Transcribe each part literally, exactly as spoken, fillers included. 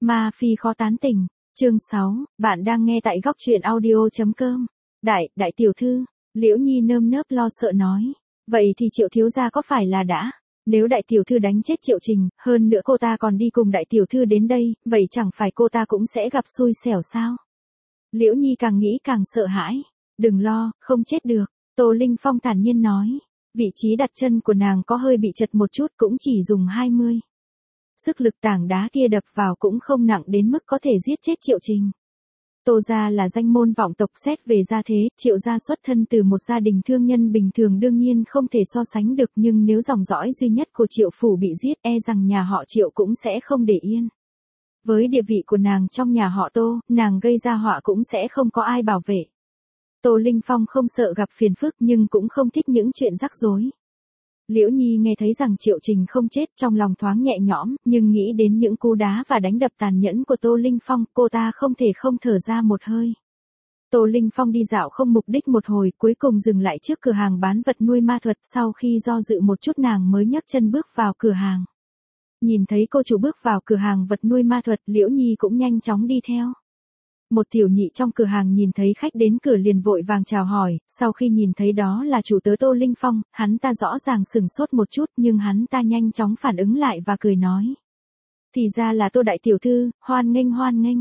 Ma Phi khó tán tỉnh. Chương sáu, bạn đang nghe tại góc truyện audio.com. Đại, đại tiểu thư, Liễu Nhi nơm nớp lo sợ nói. Vậy thì Triệu thiếu gia có phải là đã? Nếu đại tiểu thư đánh chết Triệu Trình, hơn nữa cô ta còn đi cùng đại tiểu thư đến đây, vậy chẳng phải cô ta cũng sẽ gặp xui xẻo sao? Liễu Nhi càng nghĩ càng sợ hãi. Đừng lo, không chết được. Tô Linh Phong thản nhiên nói. Vị trí đặt chân của nàng có hơi bị chật một chút, cũng chỉ dùng hai mươi. Sức lực tảng đá kia đập vào cũng không nặng đến mức có thể giết chết Triệu Trình. Tô gia là danh môn vọng tộc, xét về gia thế, Triệu gia xuất thân từ một gia đình thương nhân bình thường đương nhiên không thể so sánh được, nhưng nếu dòng dõi duy nhất của Triệu phủ bị giết, e rằng nhà họ Triệu cũng sẽ không để yên. Với địa vị của nàng trong nhà họ Tô, nàng gây ra họa cũng sẽ không có ai bảo vệ. Tô Linh Phong không sợ gặp phiền phức nhưng cũng không thích những chuyện rắc rối. Liễu Nhi nghe thấy rằng Triệu Trình không chết, trong lòng thoáng nhẹ nhõm, nhưng nghĩ đến những cú đá và đánh đập tàn nhẫn của Tô Linh Phong, cô ta không thể không thở ra một hơi. Tô Linh Phong đi dạo không mục đích một hồi, cuối cùng dừng lại trước cửa hàng bán vật nuôi ma thuật, sau khi do dự một chút nàng mới nhấc chân bước vào cửa hàng. Nhìn thấy cô chủ bước vào cửa hàng vật nuôi ma thuật, Liễu Nhi cũng nhanh chóng đi theo. Một tiểu nhị trong cửa hàng nhìn thấy khách đến cửa liền vội vàng chào hỏi, sau khi nhìn thấy đó là chủ tớ Tô Linh Phong, hắn ta rõ ràng sửng sốt một chút nhưng hắn ta nhanh chóng phản ứng lại và cười nói. Thì ra là Tô đại tiểu thư, hoan nghênh hoan nghênh.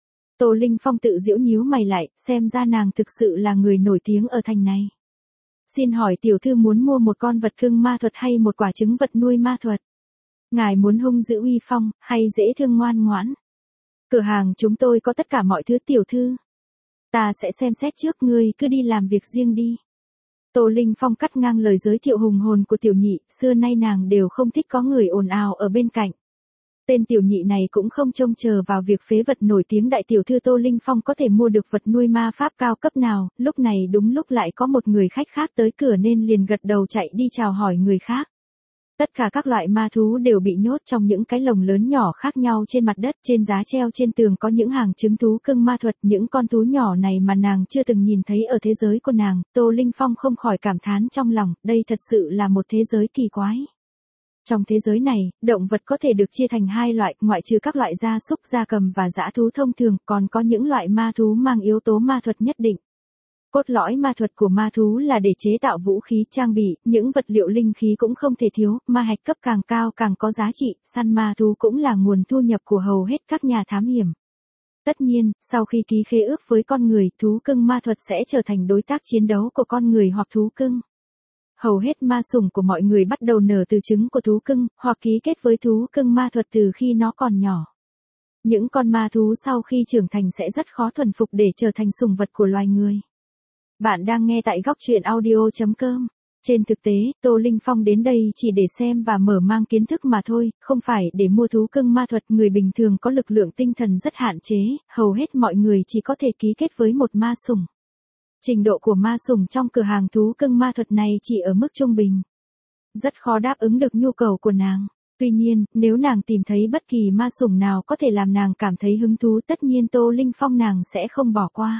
Tô Linh Phong tự giễu nhíu mày lại, xem ra nàng thực sự là người nổi tiếng ở thành này. Xin hỏi tiểu thư muốn mua một con vật cưng ma thuật hay một quả trứng vật nuôi ma thuật? Ngài muốn hung dữ uy phong, hay dễ thương ngoan ngoãn? Cửa hàng chúng tôi có tất cả mọi thứ tiểu thư. Ta sẽ xem xét trước, ngươi cứ đi làm việc riêng đi. Tô Linh Phong cắt ngang lời giới thiệu hùng hồn của tiểu nhị, xưa nay nàng đều không thích có người ồn ào ở bên cạnh. Tên tiểu nhị này cũng không trông chờ vào việc phế vật nổi tiếng đại tiểu thư Tô Linh Phong có thể mua được vật nuôi ma pháp cao cấp nào, lúc này đúng lúc lại có một người khách khác tới cửa nên liền gật đầu chạy đi chào hỏi người khác. Tất cả các loại ma thú đều bị nhốt trong những cái lồng lớn nhỏ khác nhau trên mặt đất, trên giá treo trên tường có những hàng trứng thú cưng ma thuật, những con thú nhỏ này mà nàng chưa từng nhìn thấy ở thế giới của nàng, Tô Linh Phong không khỏi cảm thán trong lòng, đây thật sự là một thế giới kỳ quái. Trong thế giới này, động vật có thể được chia thành hai loại, ngoại trừ các loại gia súc, gia cầm và dã thú thông thường, còn có những loại ma thú mang yếu tố ma thuật nhất định. Cốt lõi ma thuật của ma thú là để chế tạo vũ khí, trang bị, những vật liệu linh khí cũng không thể thiếu, ma hạch cấp càng cao càng có giá trị, săn ma thú cũng là nguồn thu nhập của hầu hết các nhà thám hiểm. Tất nhiên, sau khi ký khế ước với con người, thú cưng ma thuật sẽ trở thành đối tác chiến đấu của con người hoặc thú cưng. Hầu hết ma sủng của mọi người bắt đầu nở từ trứng của thú cưng, hoặc ký kết với thú cưng ma thuật từ khi nó còn nhỏ. Những con ma thú sau khi trưởng thành sẽ rất khó thuần phục để trở thành sủng vật của loài người. Bạn đang nghe tại góc truyện audio.com. Trên thực tế, Tô Linh Phong đến đây chỉ để xem và mở mang kiến thức mà thôi, không phải để mua thú cưng ma thuật. Người bình thường có lực lượng tinh thần rất hạn chế, hầu hết mọi người chỉ có thể ký kết với một ma sủng. Trình độ của ma sủng trong cửa hàng thú cưng ma thuật này chỉ ở mức trung bình. Rất khó đáp ứng được nhu cầu của nàng. Tuy nhiên, nếu nàng tìm thấy bất kỳ ma sủng nào có thể làm nàng cảm thấy hứng thú, tất nhiên Tô Linh Phong nàng sẽ không bỏ qua.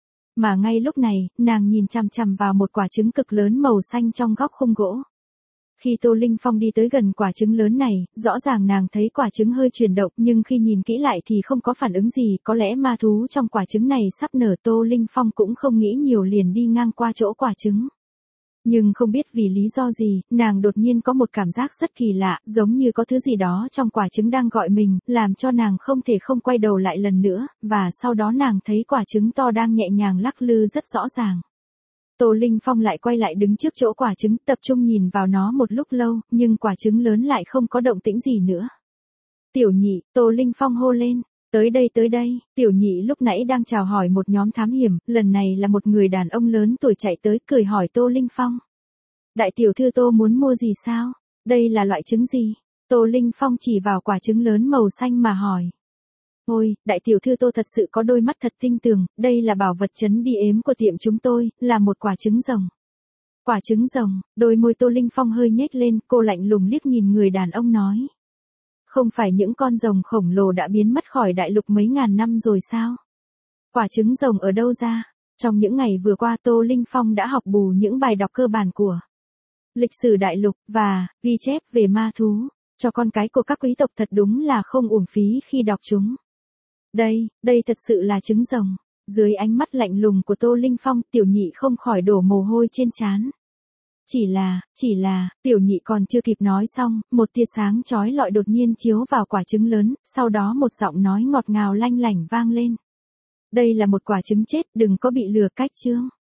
Mà ngay lúc này, nàng nhìn chằm chằm vào một quả trứng cực lớn màu xanh trong góc khung gỗ. Khi Tô Linh Phong đi tới gần quả trứng lớn này, rõ ràng nàng thấy quả trứng hơi chuyển động, nhưng khi nhìn kỹ lại thì không có phản ứng gì, có lẽ ma thú trong quả trứng này sắp nở. Tô Linh Phong cũng không nghĩ nhiều liền đi ngang qua chỗ quả trứng. Nhưng không biết vì lý do gì, nàng đột nhiên có một cảm giác rất kỳ lạ, giống như có thứ gì đó trong quả trứng đang gọi mình, làm cho nàng không thể không quay đầu lại lần nữa, và sau đó nàng thấy quả trứng to đang nhẹ nhàng lắc lư rất rõ ràng. Tô Linh Phong lại quay lại đứng trước chỗ quả trứng, tập trung nhìn vào nó một lúc lâu, nhưng quả trứng lớn lại không có động tĩnh gì nữa. Tiểu nhị, Tô Linh Phong hô lên. Tới đây tới đây, tiểu nhị lúc nãy đang chào hỏi một nhóm thám hiểm, lần này là một người đàn ông lớn tuổi chạy tới cười hỏi Tô Linh Phong. Đại tiểu thư Tô muốn mua gì sao? Đây là loại trứng gì? Tô Linh Phong chỉ vào quả trứng lớn màu xanh mà hỏi. Ôi, đại tiểu thư Tô thật sự có đôi mắt thật tinh tường, đây là bảo vật trấn đi ếm của tiệm chúng tôi, là một quả trứng rồng. Quả trứng rồng, đôi môi Tô Linh Phong hơi nhếch lên, cô lạnh lùng liếc nhìn người đàn ông nói. Không phải những con rồng khổng lồ đã biến mất khỏi đại lục mấy ngàn năm rồi sao? Quả trứng rồng ở đâu ra? Trong những ngày vừa qua Tô Linh Phong đã học bù những bài đọc cơ bản của lịch sử đại lục, và ghi chép về ma thú, cho con cái của các quý tộc thật đúng là không uổng phí khi đọc chúng. Đây, đây thật sự là trứng rồng. Dưới ánh mắt lạnh lùng của Tô Linh Phong, Tiểu Nhị không khỏi đổ mồ hôi trên trán. Chỉ là, chỉ là, Tiểu Nhị còn chưa kịp nói xong, một tia sáng chói lọi đột nhiên chiếu vào quả trứng lớn, sau đó một giọng nói ngọt ngào lanh lảnh vang lên. Đây là một quả trứng chết, đừng có bị lừa cách chương.